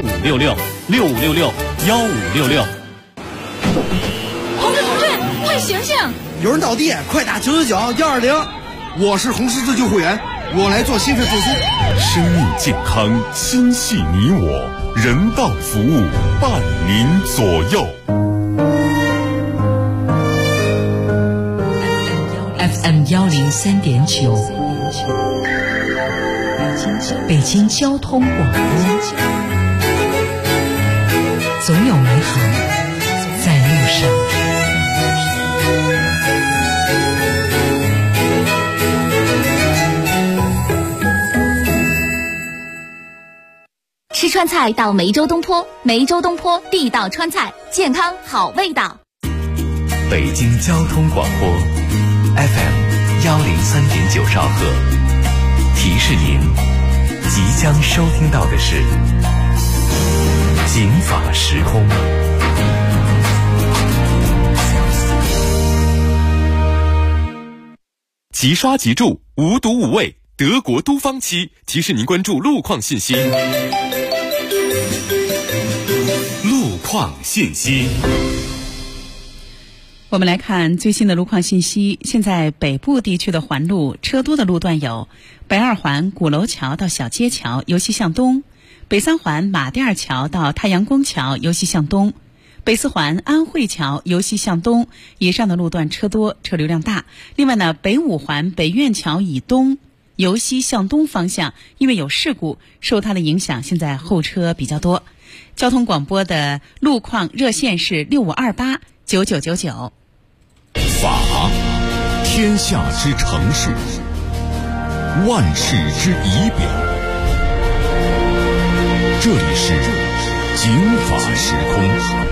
156665661566。 同志，快醒醒！ 有人倒地，快打999-120。 我是红十字救护员，我来做心肺复苏。 生命健康，心系你我，人道服务伴您左右。 FM 103.9，北京交通广播，总有美好在路上。 吃川菜到梅州东坡，梅州东坡地道川菜，健康好味道。 北京交通广播 FM 103.9兆赫，提示您即将收听到的是警法时空。 即刷即住，无毒无味，德国都方漆提示您关注路况信息。路况信息。 我们来看最新的路况信息。现在北部地区的环路车多的路段有北二环鼓楼桥到小街桥由西向东，北三环马甸桥到太阳宫桥由西向东，北四环安慧桥由西向东，以上的路段车多，车流量大。另外呢，北五环北苑桥以东由西向东方向，因为有事故，受它的影响，现在后车比较多。交通广播的路况热线是65289999。 法，天下之城市，万事之仪表。这里是警法时空。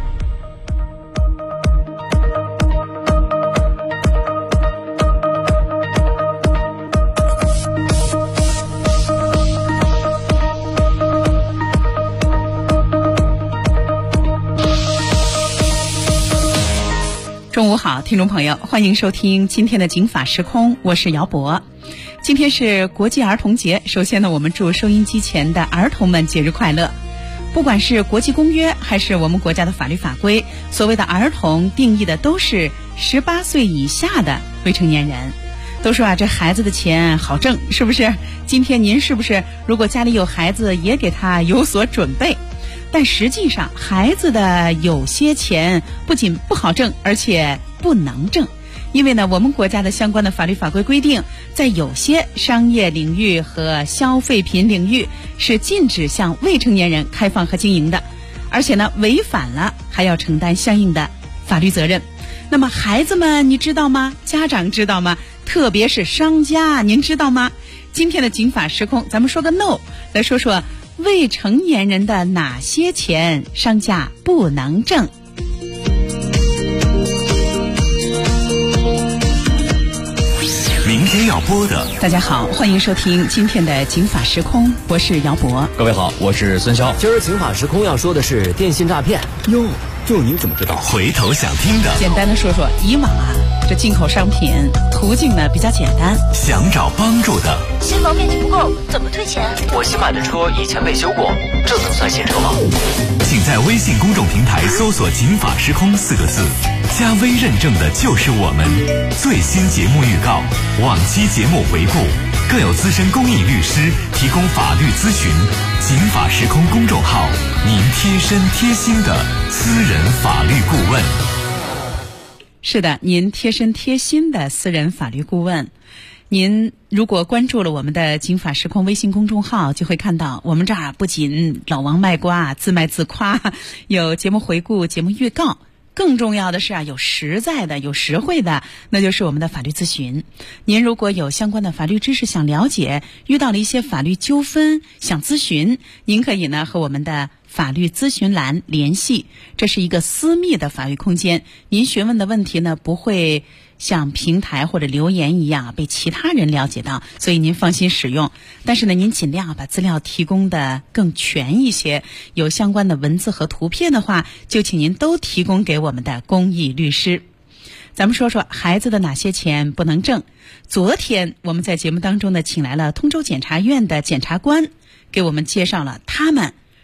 中午好，听众朋友，欢迎收听今天的警法时空，我是姚博。今天是国际儿童节，首先呢，我们祝收音机前的儿童们节日快乐。不管是国际公约还是我们国家的法律法规，所谓的儿童定义的都是18岁以下的未成年人。都说啊，这孩子的钱好挣，是不是？今天您是不是如果家里有孩子，也给他有所准备？但实际上，孩子的有些钱不仅不好挣，而且不能挣。因为呢，我们国家的相关的法律法规规定，在有些商业领域和消费品领域是禁止向未成年人开放和经营的，而且呢，违反了还要承担相应的法律责任。那么孩子们你知道吗？家长知道吗？特别是商家，您知道吗？今天的警法时空，咱们说个 no， 来说说未成年人的哪些钱商家不能挣。 明天要播的， 大家好，欢迎收听今天的警法时空，我是姚博。 各位好，我是孙潇。 今儿警法时空要说的是电信诈骗。 哟，就您怎么知道？ 回头想听的， 简单的说说，以往啊，这进口商品途径呢比较简单， 想找帮助的， 新房面积不够，怎么退钱？ 我新买的车以前被修过，这能算新车吗？ 请在微信公众平台搜索警法时空4个字，加微认证的就是我们。最新节目预告，往期节目回顾，更有资深公益律师提供法律咨询。警法时空公众号，您贴身贴心的私人法律顾问。 是的，您贴身贴心的私人法律顾问。您如果关注了我们的警法时空微信公众号，就会看到我们这儿不仅老王卖瓜自卖自夸，有节目回顾、节目预告，更重要的是啊，有实在的、有实惠的，那就是我们的法律咨询。您如果有相关的法律知识想了解，遇到了一些法律纠纷想咨询，您可以呢和我们的法律咨询栏联系，这是一个私密的法律空间。您询问的问题呢，不会像平台或者留言一样被其他人了解到，所以您放心使用。但是呢，您尽量把资料提供的更全一些，有相关的文字和图片的话，就请您都提供给我们的公益律师。咱们说说孩子的哪些钱不能挣。昨天我们在节目当中呢，请来了通州检察院的检察官，给我们介绍了他们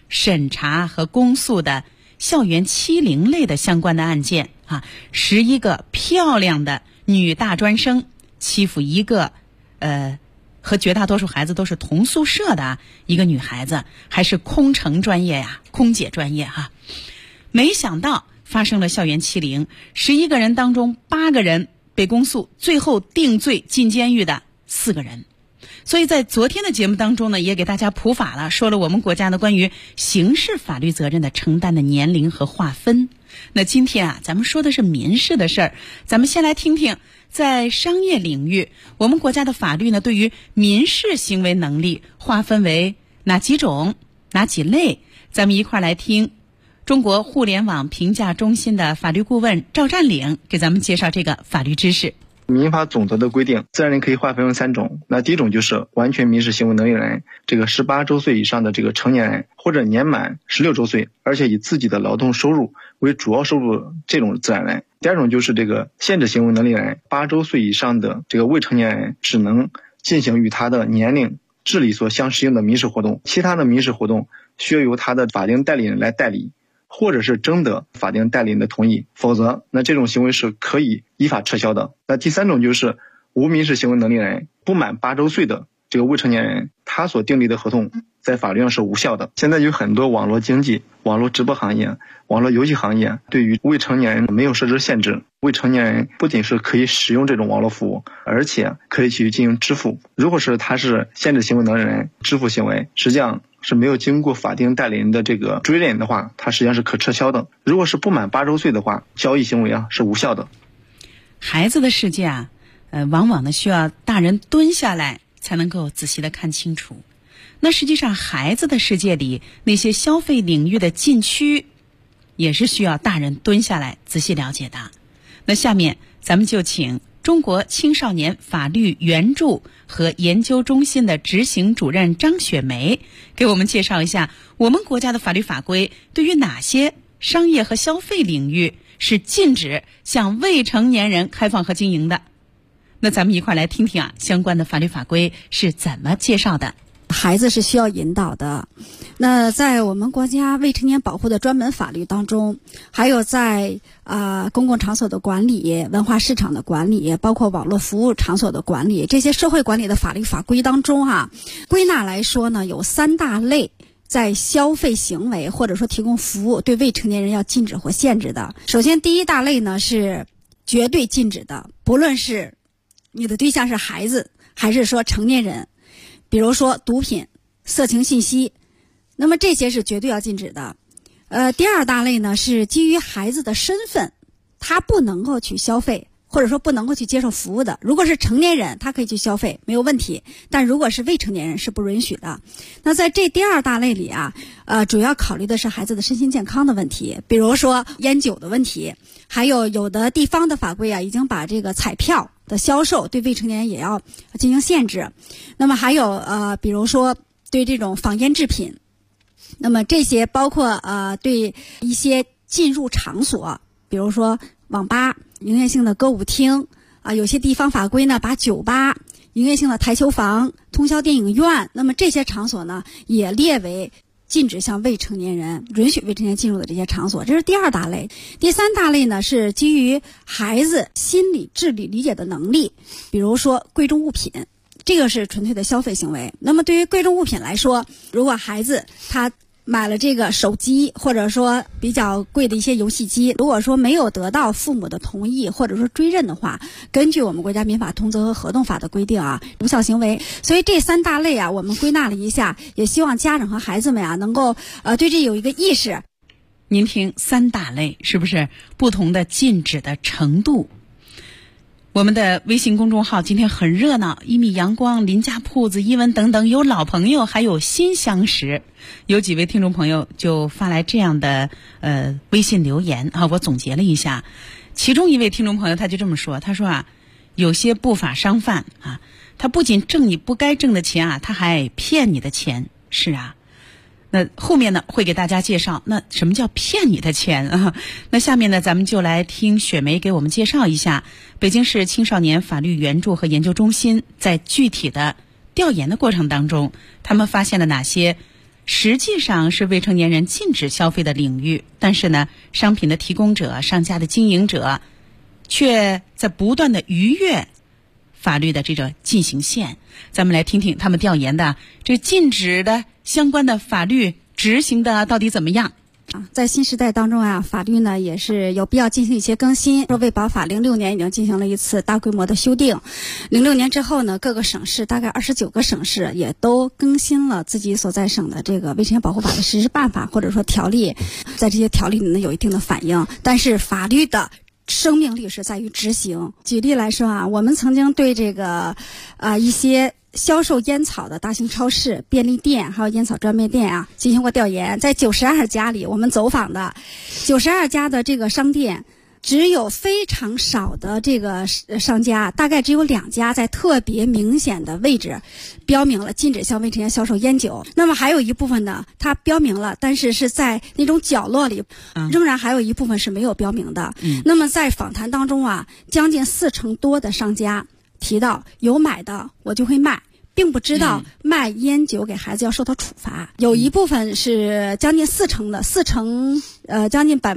审查和公诉的校园欺凌类的相关的案件啊，11个漂亮的女大专生欺负一个和绝大多数孩子都是同宿舍的一个女孩子，还是空乘专业呀，空姐专业哈。没想到发生了校园欺凌，11个人当中8个人被公诉，最后定罪进监狱的4个人。所以在昨天的节目当中呢，也给大家普法了，说了我们国家的关于刑事法律责任的承担的年龄和划分。那今天啊，咱们说的是民事的事儿，咱们先来听听在商业领域，我们国家的法律呢，对于民事行为能力划分为哪几种、哪几类？咱们一块儿来听中国互联网评价中心的法律顾问赵占领给咱们介绍这个法律知识。 民法总则的规定，自然人可以划分为3种。那第一种就是完全民事行为能力人，这个18周岁以上的这个成年人，或者年满16周岁，而且以自己的劳动收入为主要收入这种自然人。第二种就是这个限制行为能力人，8周岁以上的这个未成年人，只能进行与他的年龄、智力所相适应的民事活动，其他的民事活动需要由他的法定代理人来代理，或者是征得法定代理人的同意，否则那这种行为是可以依法撤销的。那第三种就是无民事行为能力人，不满8周岁的这个未成年人，他所订立的合同在法律上是无效的。现在有很多网络经济、网络直播行业、网络游戏行业对于未成年人没有设置限制，未成年人不仅是可以使用这种网络服务，而且可以去进行支付。如果是他是限制行为能力人，支付行为实际上是没有经过法定代理人的这个追认的话，它实际上是可撤销的。如果是不满8周岁的话，交易行为是无效的。 孩子的世界啊，往往呢需要大人蹲下来才能够仔细的看清楚。那实际上孩子的世界里那些消费领域的禁区，也是需要大人蹲下来仔细了解的。那下面咱们就请中国青少年法律援助和研究中心的执行主任张雪梅给我们介绍一下我们国家的法律法规对于哪些商业和消费领域是禁止向未成年人开放和经营的。那咱们一块来听听啊，相关的法律法规是怎么介绍的。 孩子是需要引导的。那在我们国家未成年保护的专门法律当中，还有在公共场所的管理、文化市场的管理，包括网络服务场所的管理，这些社会管理的法律法规当中归纳来说呢，有3大类在消费行为或者说提供服务对未成年人要禁止或限制的。首先第一大类呢是绝对禁止的，不论是你的对象是孩子还是说成年人，比如说毒品、色情信息，那么这些是绝对要禁止的。第二大类呢是基于孩子的身份，他不能够去消费，或者说不能够去接受服务的。如果是成年人，他可以去消费，没有问题，但如果是未成年人是不允许的。那在这第二大类里主要考虑的是孩子的身心健康的问题，比如说烟酒的问题，还有的地方的法规已经把这个彩票的销售对未成年人也要进行限制。那么还有比如说对这种仿烟制品，那么这些包括对一些进入场所，比如说网吧、营业性的歌舞厅有些地方法规呢把酒吧、营业性的台球房、通宵电影院，那么这些场所呢也列为禁止向未成年人允许未成年人进入的这些场所。这是第二大类。第三大类呢是基于孩子心理、智力理解的能力，比如说贵重物品，这个是纯粹的消费行为。那么对于贵重物品来说，如果孩子他买了这个手机，或者说比较贵的一些游戏机，如果说没有得到父母的同意或者说追认的话，根据我们国家民法通则和合同法的规定无效行为。所以这3大类我们归纳了一下，也希望家长和孩子们能够对这有一个意识。 您听3大类是不是不同的禁止的程度？我们的微信公众号今天很热闹，一米阳光、邻家铺子、一文等等，有老朋友还有新相识。有几位听众朋友就发来这样的微信留言我总结了一下。其中一位听众朋友他就这么说，他说有些不法商贩他不仅挣你不该挣的钱他还骗你的钱。是那后面呢会给大家介绍那什么叫骗你的钱那下面呢咱们就来听雪梅给我们介绍一下北京市青少年法律援助和研究中心在具体的调研的过程当中，他们发现了哪些实际上是未成年人禁止消费的领域，但是呢，商品的提供者、商家的经营者却在不断的逾越法律的这个进行线。咱们来听听他们调研的这禁止的相关的法律执行的到底怎么样。 在新时代当中啊，法律呢也是有必要进行一些更新。说卫保法06年已经进行了一次大规模的修订，06年之后呢，各个省市大概29个省市也都更新了自己所在省的这个未成年保护法的实施办法或者说条例，在这些条例里呢有一定的反应，但是法律的生命力是在于执行。举例来说啊，我们曾经对这个一些销售烟草的大型超市、便利店还有烟草专卖店啊进行过调研，在92家里我们走访的92家的这个商店，只有非常少的这个商家，大概只有2家在特别明显的位置标明了禁止向未成年销售烟酒。那么还有一部分呢，它标明了，但是是在那种角落里，仍然还有一部分是没有标明的。那么在访谈当中啊，将近40%多的商家提到有买的我就会卖，并不知道卖烟酒给孩子要受到处罚。有一部分是将近40%的，将近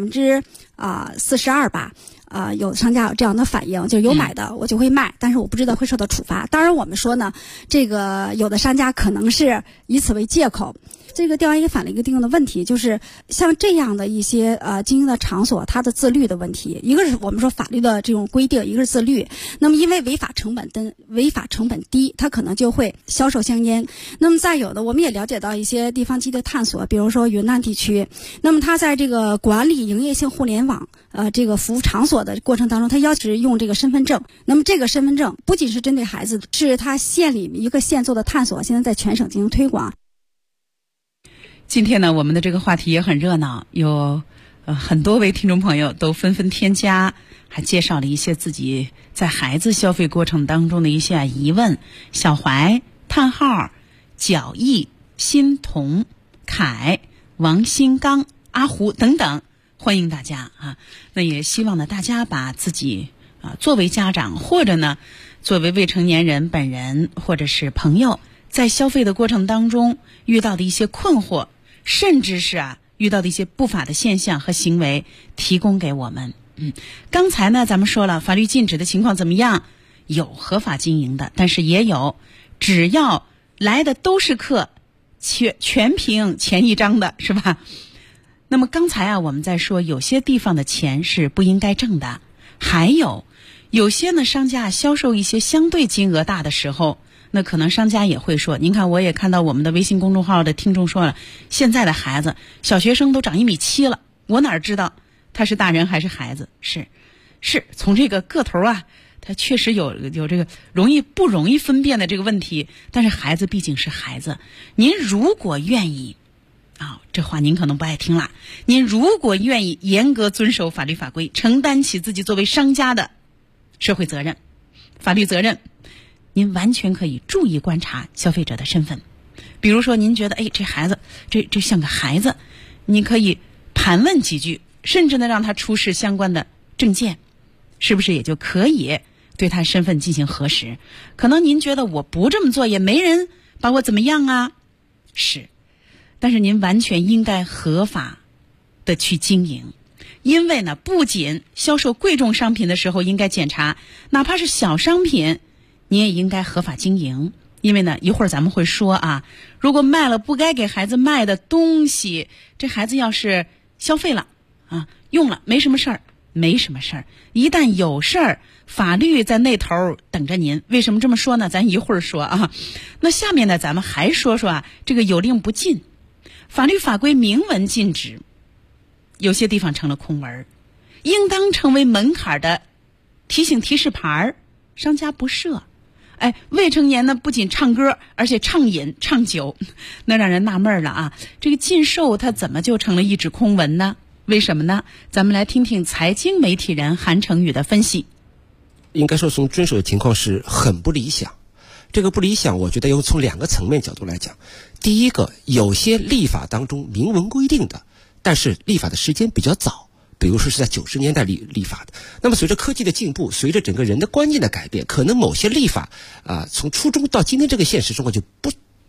42%吧。有商家有这样的反应，就是有买的我就会卖，但是我不知道会受到处罚。当然我们说呢，这个有的商家可能是以此为借口。这个调研也反映了一个定的问题，就是像这样的一些经营的场所，它的自律的问题。一个是我们说法律的这种规定，一个是自律。那么因为违法成本低，它可能就会销售香烟。那么再有的，我们也了解到一些地方级的探索，比如说云南地区，那么它在这个管理营业性互联网这个服务场所的过程当中，它要求用这个身份证。那么这个身份证不仅是针对孩子，是它县里一个县做的探索，现在在全省进行推广。 今天呢，我们的这个话题也很热闹，有很多位听众朋友都纷纷添加，还介绍了一些自己在孩子消费过程当中的一些疑问。小怀、叹号、角毅、欣彤、凯、王新刚、阿胡等等，欢迎大家啊！那也希望呢，大家把自己作为家长或者呢作为未成年人本人或者是朋友，在消费的过程当中遇到的一些困惑，甚至是遇到的一些不法的现象和行为提供给我们。刚才呢咱们说了法律禁止的情况怎么样，有合法经营的，但是也有只要来的都是客，全凭钱一张的，是吧？那么刚才我们在说有些地方的钱是不应该挣的，还有些呢商家销售一些相对金额大的时候，那可能商家也会说，您看我也看到我们的微信公众号的听众说了，现在的孩子小学生都长1.7米了，我哪知道他是大人还是孩子？是从这个个头他确实有这个不容易分辨的这个问题，但是孩子毕竟是孩子。您如果愿意这话您可能不爱听啦，您如果愿意严格遵守法律法规，承担起自己作为商家的社会责任、法律责任，您完全可以注意观察消费者的身份。比如说您觉得这孩子这像个孩子，你可以盘问几句，甚至呢让他出示相关的证件，是不是也就可以对他身份进行核实？可能您觉得我不这么做也没人把我怎么样啊，是，但是您完全应该合法的去经营。因为呢，不仅销售贵重商品的时候应该检查，哪怕是小商品你也应该合法经营。因为呢，一会儿咱们会说如果卖了不该给孩子卖的东西，这孩子要是消费了用了没什么事儿，一旦有事儿，法律在那头等着您。为什么这么说呢？咱一会儿说那下面呢，咱们还说说这个有令不禁，法律法规明文禁止，有些地方成了空文，应当成为门槛的提醒提示牌，商家不设。未成年呢不仅唱歌，而且畅饮畅酒，那让人纳闷了这个禁售它怎么就成了一纸空文呢？为什么呢？咱们来听听财经媒体人韩成宇的分析。 应该说从遵守的情况是很不理想。这个不理想我觉得要从2个层面角度来讲。第一个，有些立法当中明文规定的，但是立法的时间比较早，比如说是在90年代立法的。那么随着科技的进步，随着整个人的观念的改变，可能某些立法从初中到今天这个现实生活就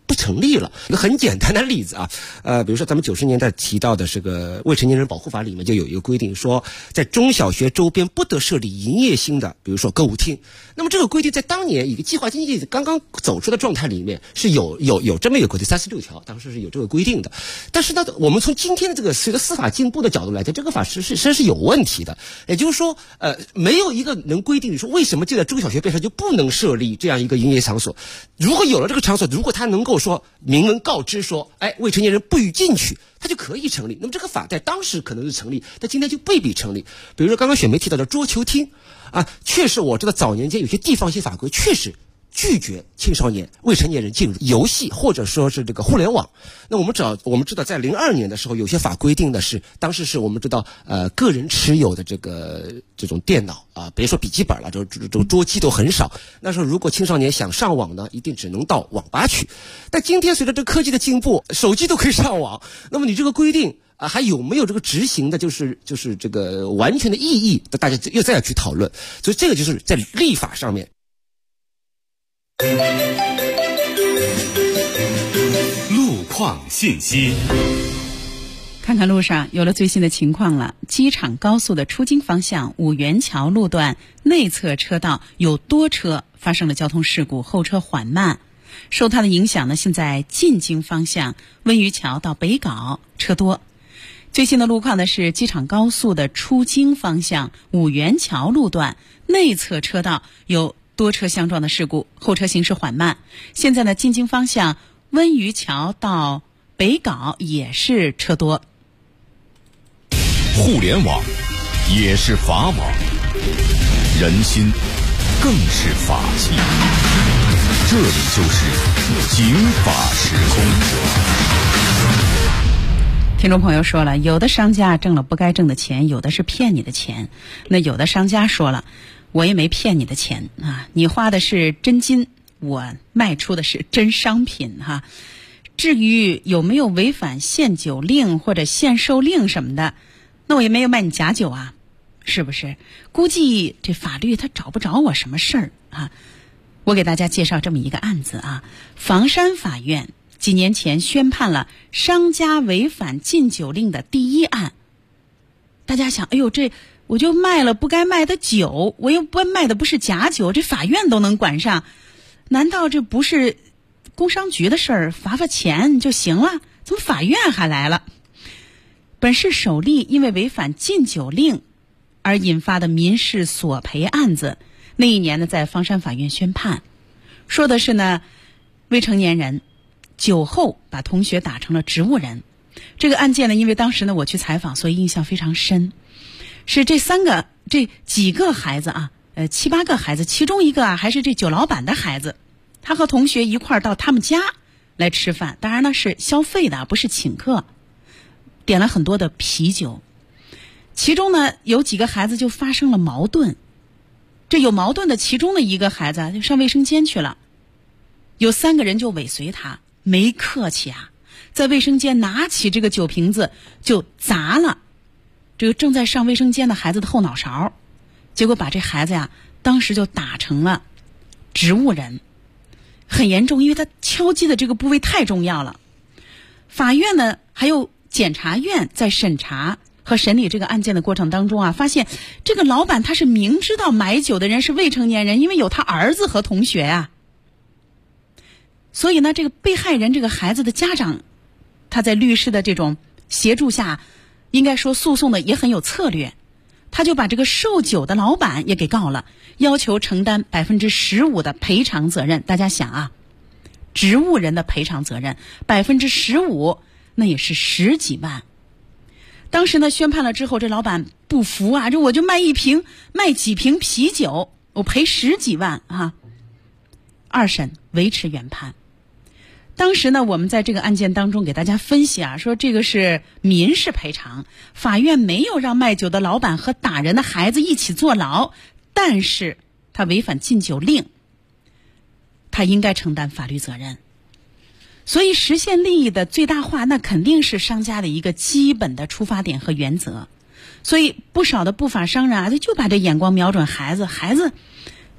不成立了。一个很简单的例子啊，比如说咱们90年代提到的这个未成年人保护法里面就有一个规定，说在中小学周边不得设立营业性的，比如说歌舞厅。那么这个规定在当年一个计划经济刚刚走出的状态里面是有这么一个规定，36条当时是有这个规定的。但是呢，我们从今天的这个随着司法进步的角度来讲，这个法实际上是有问题的。也就是说，没有一个能规定说为什么就在中小学边上就不能设立这样一个营业场所。如果有了这个场所，如果他能够说明文告知说，未成年人不予进去，它就可以成立。那么这个法在当时可能是成立，但今天就未必成立。比如说刚刚雪梅提到的桌球厅啊，确实我知道早年间有些地方性法规确实拒绝青少年未成年人进入游戏或者说是这个互联网。那我们知道在02年的时候有些法规定的是，当时是我们知道个人持有的这种电脑啊，别说笔记本了，这桌机都很少。那时候如果青少年想上网呢，一定只能到网吧去。但今天随着这科技的进步，手机都可以上网，那么你这个规定还有没有这个执行的就是这个完全的意义，大家又再要去讨论。所以这个就是在立法上面。 路况信息， 看看路上有了最新的情况了。机场高速的出京方向五元桥路段内侧车道有多车发生了交通事故，后车缓慢。受它的影响呢，现在进京方向温榆桥到北碏车多。最新的路况呢是机场高速的出京方向五元桥路段内侧车道有多车相撞的事故，后车行驶缓慢。现在呢，进京方向温榆桥到北碏也是车多。 互联网也是法网，人心更是法器。这里就是警法时空。 听众朋友说了，有的商家挣了不该挣的钱，有的是骗你的钱。那有的商家说了，我也没骗你的钱啊，你花的是真金，我卖出的是真商品哈。至于有没有违反限酒令或者限售令什么的，那我也没有卖你假酒啊，是不是？估计这法律他找不着我什么事儿啊。我给大家介绍这么一个案子啊，房山法院几年前宣判了商家违反禁酒令的第一案。大家想，哎呦，这我就卖了不该卖的酒，我又不卖的不是假酒，这法院都能管上，难道这不是工商局的事儿，罚钱就行了？怎么法院还来了？本市首例因为违反禁酒令而引发的民事索赔案子，那一年呢在房山法院宣判，说的是呢未成年人酒后把同学打成了植物人。这个案件呢，因为当时呢我去采访，所以印象非常深。是这几个孩子啊，7、8个孩子，其中一个还是这酒老板的孩子，他和同学一块儿到他们家来吃饭，当然呢是消费的，不是请客，点了很多的啤酒。其中呢有几个孩子就发生了矛盾，这有矛盾的其中的一个孩子就上卫生间去了，有3个人就尾随他，没客气啊，在卫生间拿起这个酒瓶子就砸了这个正在上卫生间的孩子的后脑勺，结果把这孩子呀当时就打成了植物人，很严重，因为他敲击的这个部位太重要了。法院呢还有检察院在审查和审理这个案件的过程当中啊，发现这个老板他是明知道买酒的人是未成年人，因为有他儿子和同学啊。所以呢，这个被害人这个孩子的家长，他在律师的这种协助下，应该说诉讼的也很有策略，他就把这个售酒的老板也给告了，要求承担15%的赔偿责任。大家想啊，植物人的赔偿责任15%，那也是10几万。当时呢宣判了之后，这老板不服啊，这我就卖几瓶啤酒，我赔10几万啊。2审维持原判。当时呢我们在这个案件当中给大家分析啊，说这个是民事赔偿，法院没有让卖酒的老板和打人的孩子一起坐牢，但是他违反禁酒令，他应该承担法律责任。所以实现利益的最大化，那肯定是商家的一个基本的出发点和原则。所以不少的不法商人啊，他就把这眼光瞄准孩子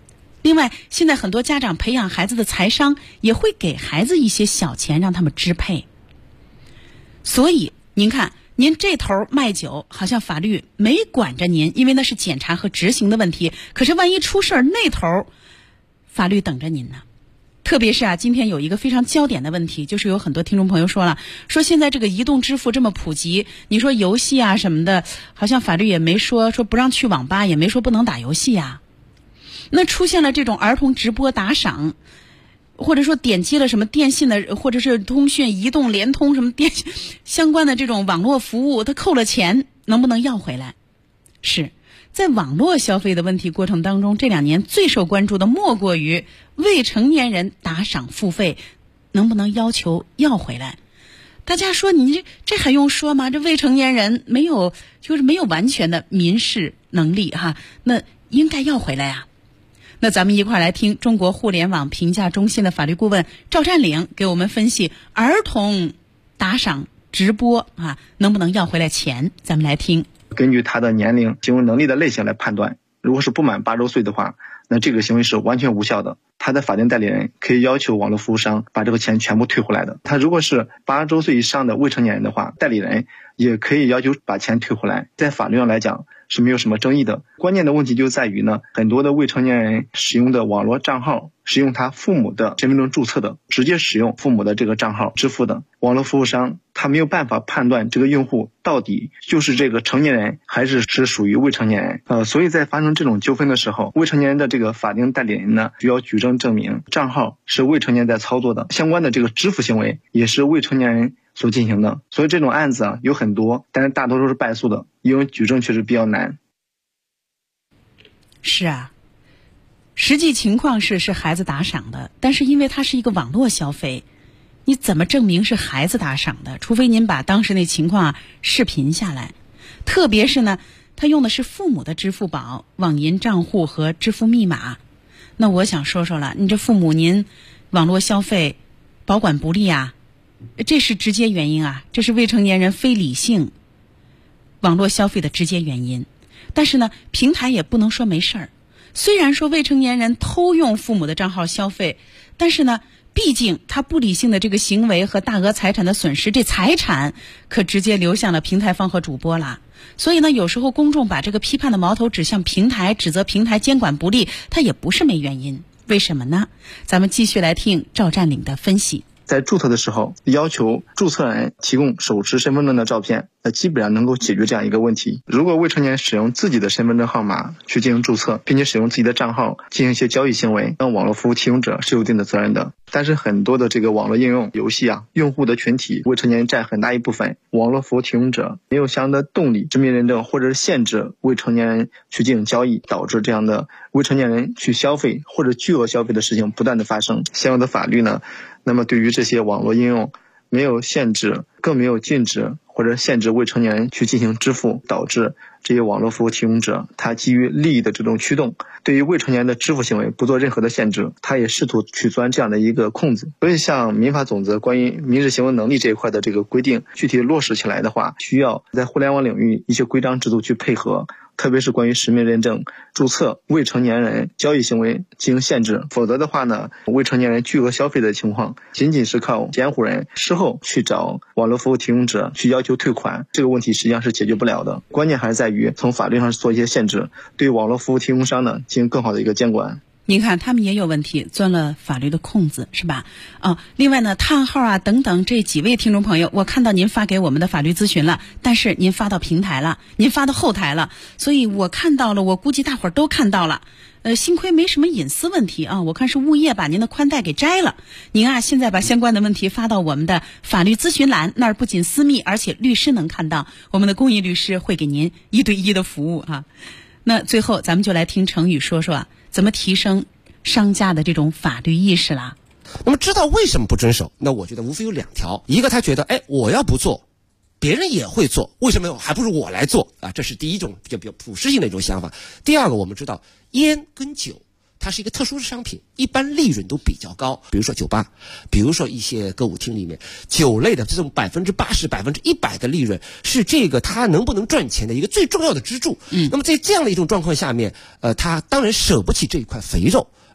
另外，现在很多家长培养孩子的财商，也会给孩子一些小钱让他们支配。所以您看，您这头卖酒，好像法律没管着您，因为那是检查和执行的问题。可是万一出事儿，那头法律等着您呢。特别是今天有一个非常焦点的问题，就是有很多听众朋友说了，说现在这个移动支付这么普及，你说游戏啊什么的，好像法律也没说不让去网吧，也没说不能打游戏啊。那出现了这种儿童直播打赏，或者说点击了什么电信的或者是通讯、移动、联通什么电相关的这种网络服务，他扣了钱，能不能要回来？是在网络消费的问题过程当中，这2年最受关注的莫过于未成年人打赏付费能不能要求要回来。大家说你这还用说吗？这未成年人没有完全的民事能力哈，那应该要回来呀。那咱们一块来听中国互联网评价中心的法律顾问赵占领给我们分析儿童打赏直播能不能要回来钱。咱们来听。 根据他的年龄、行为能力的类型来判断，如果是不满8周岁的话，那这个行为是完全无效的。他的法定代理人可以要求网络服务商把这个钱全部退回来的。他如果是8周岁以上的未成年人的话，代理人也可以要求把钱退回来，在法律上来讲是没有什么争议的。关键的问题就在于呢，很多的未成年人使用的网络账号是用他父母的身份证注册的，直接使用父母的这个账号支付的。网络服务商他没有办法判断这个用户到底就是这个成年人还是属于未成年人。所以在发生这种纠纷的时候，未成年人的这个法定代理人呢，需要举证证明账号是未成年在操作的，相关的这个支付行为也是未成年人所进行的。所以这种案子有很多，但是大多数是败诉的，因为举证确实比较难。 是实际情况是孩子打赏的，但是因为它是一个网络消费，你怎么证明是孩子打赏的？除非您把当时那情况视频下来。特别是呢，他用的是父母的支付宝、网银账户和支付密码。那我想说了，你这父母您网络消费保管不力这是直接原因这是未成年人非理性网络消费的直接原因。但是呢，平台也不能说没事儿。虽然说未成年人偷用父母的账号消费，但是呢，毕竟他不理性的这个行为和大额财产的损失，这财产可直接流向了平台方和主播了。所以呢，有时候公众把这个批判的矛头指向平台，指责平台监管不力，它也不是没原因。为什么呢？咱们继续来听赵占领的分析。 在注册的时候要求注册人提供手持身份证的照片，那基本上能够解决这样一个问题。如果未成年人使用自己的身份证号码去进行注册，并且使用自己的账号进行一些交易行为，那网络服务提供者是有一定的责任的。但是很多的这个网络应用游戏用户的群体未成年人占很大一部分，网络服务提供者没有相应的动力、实名认证或者是限制未成年人去进行交易，导致这样的未成年人去消费或者巨额消费的事情不断的发生。相应的法律呢，那么对于这些网络应用没有限制，更没有禁止或者限制未成年人去进行支付，导致这些网络服务提供者他基于利益的这种驱动，对于未成年人的支付行为不做任何的限制，他也试图去钻这样的一个空子。所以像民法总则关于民事行为能力这一块的这个规定具体落实起来的话，需要在互联网领域一些规章制度去配合，特别是关于实名认证、注册、未成年人交易行为进行限制。否则的话呢，未成年人巨额消费的情况仅仅是靠监护人事后去找网络服务提供者去要求退款，这个问题实际上是解决不了的。关键还是在于从法律上做一些限制，对网络服务提供商呢进行更好的一个监管。 您看他们也有问题，钻了法律的空子，是吧？另外呢，探号等等，这几位听众朋友，我看到您发给我们的法律咨询了，但是您发到平台了，您发到后台了，所以我看到了，我估计大伙儿都看到了。幸亏没什么隐私问题我看是物业把您的宽带给摘了。您现在把相关的问题发到我们的法律咨询栏，那儿不仅私密，而且律师能看到，我们的公益律师会给您1对1的服务那最后咱们就来听程宇说说怎么提升商家的这种法律意识啦。 那么知道为什么不遵守，那我觉得无非有2条。一个他觉得我要不做别人也会做，为什么还不如我来做这是第一种比较普适性的一种想法。第二个，我们知道烟跟酒它是一个特殊的商品，一般利润都比较高，比如说酒吧，比如说一些歌舞厅里面，酒类的这种80%、100%的利润是这个它能不能赚钱的一个最重要的支柱。那么在这样的一种状况下面，他当然舍不起这一块肥肉，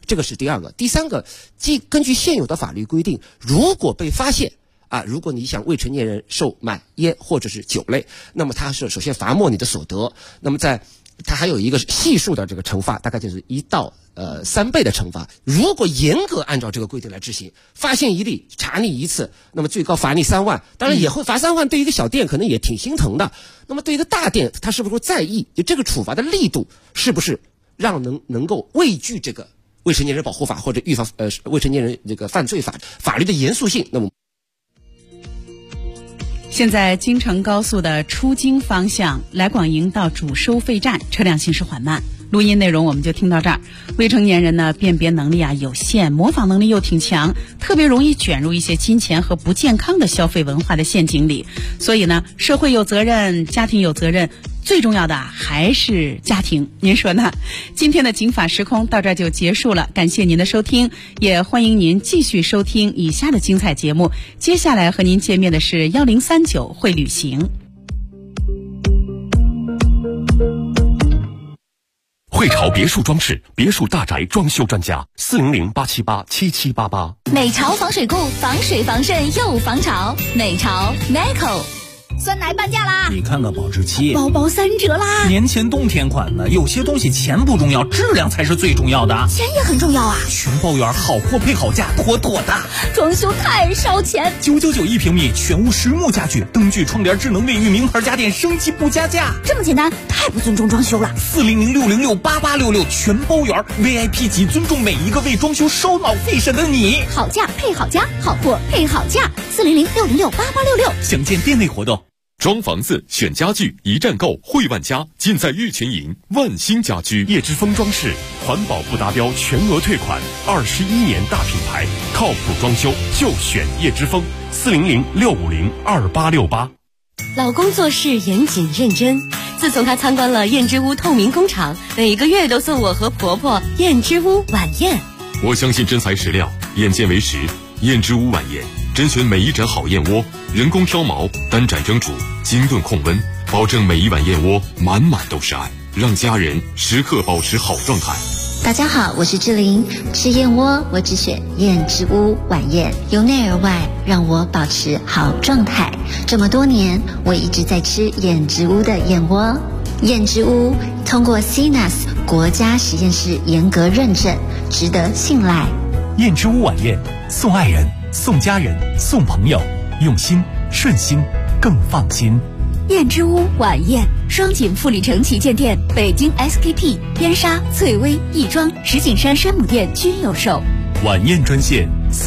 这个是第二个。第三个，根据现有的法律规定，如果被发现如果你向未成年人售卖烟或者是酒类，那么他是首先罚没你的所得，那么它还有一个系数的这个惩罚，大概就是1到3倍的惩罚。如果严格按照这个规定来执行，发现一例查你一次，那么最高罚你3万，当然也会罚3万，对于一个小店可能也挺心疼的。那么对于一个大店，他是不是会在意就这个处罚的力度是不是让能够畏惧这个未成年人保护法或者预防未成年人这个犯罪法律的严肃性？那么现在京承高速的出京方向来广营到主收费站车辆行驶缓慢。录音内容我们就听到这儿。未成年人呢，辨别能力有限，模仿能力又挺强，特别容易卷入一些金钱和不健康的消费文化的陷阱里。所以呢，社会有责任，家庭有责任，最重要的还是家庭，您说呢？今天的警法时空到这儿就结束了，感谢您的收听，也欢迎您继续收听以下的精彩节目。接下来和您见面的是1039会旅行。 汇潮别墅装饰，别墅大宅装修专家，400-878-7788。 美潮防水固，防水防渗又防潮。美潮 Neco。 酸奶半价啦！ 你看看保质期， 包包3折啦！ 年前冬天款的，有些东西钱不重要，质量才是最重要的。 钱也很重要啊！ 全包圆，好货配好价，妥妥的。 装修太烧钱 ，999一平米，全屋实木家具，灯具、窗帘、智能卫浴，名牌家电，升级不加价。 这么简单，太不尊重装修了。 400-606-8866，全包圆 ，VIP 级，尊重每一个为装修烧脑费神的你。 好价配好家，好货配好价。400-606-8866， 详见店内活动。 装房子选家具一站购，汇万家尽在玉泉营万兴家居。 叶之峰装饰，环保不达标全额退款，21年大品牌，靠谱装修就选叶之峰。400-650-2868。 老公做事严谨认真，自从他参观了燕之屋透明工厂，每个月都送我和婆婆燕之屋晚宴。 我相信真材实料，眼见为实。燕之屋晚宴甄选每一盏好燕窝，人工挑毛，单盏蒸煮，精炖控温，保证每一碗燕窝满满都是爱，让家人时刻保持好状态。 大家好，我是志玲，吃燕窝我只选燕之屋晚宴，由内而外让我保持好状态。这么多年，我一直在吃燕之屋的燕窝。燕之屋通过 CNAS 国家实验室严格认证，值得信赖。 燕之屋晚宴，送爱人，送家人，送朋友，用心顺心更放心。 燕之屋晚宴，双井富力城旗舰店、北京 SKP、边沙、翠微、亦庄、石景山山姆店均有售。 晚宴专线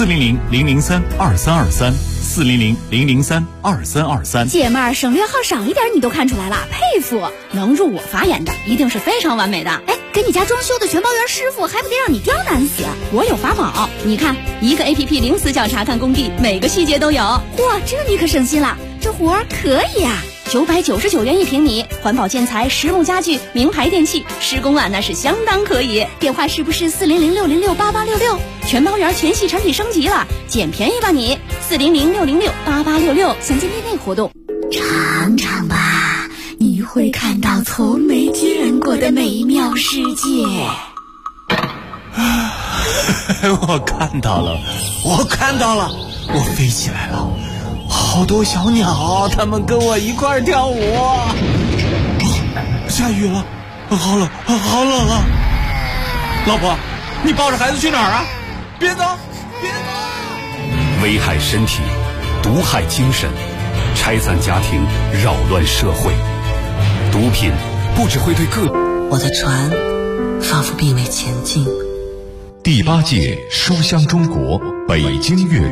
400-003-2323，400-003-2323。 姐妹儿，省略号少一点你都看出来了，佩服！能入我法眼的，一定是非常完美的。哎，给你家装修的全包圆师傅，还不得让你刁难死？我有法宝，你看，一个 APP 零死角查看工地，每个细节都有。哇，这你可省心了，这活儿可以啊！999元一平米，环保建材、实木家具、名牌电器，施工那是相当可以。电话是不是400-606-8866？全包圆全系产品升级了，捡便宜吧你！400-606-8866，详见店内活动。尝尝吧，你会看到从没见过的美妙世界。 我看到了，我飞起来了。好多小鸟，它们跟我一块跳舞。下雨了，好冷啊！老婆，你抱着孩子去哪儿啊？别走！ 危害身体，毒害精神，拆散家庭，扰乱社会。毒品不只会对我的船仿佛并未前进。 第8届书香中国北京粤语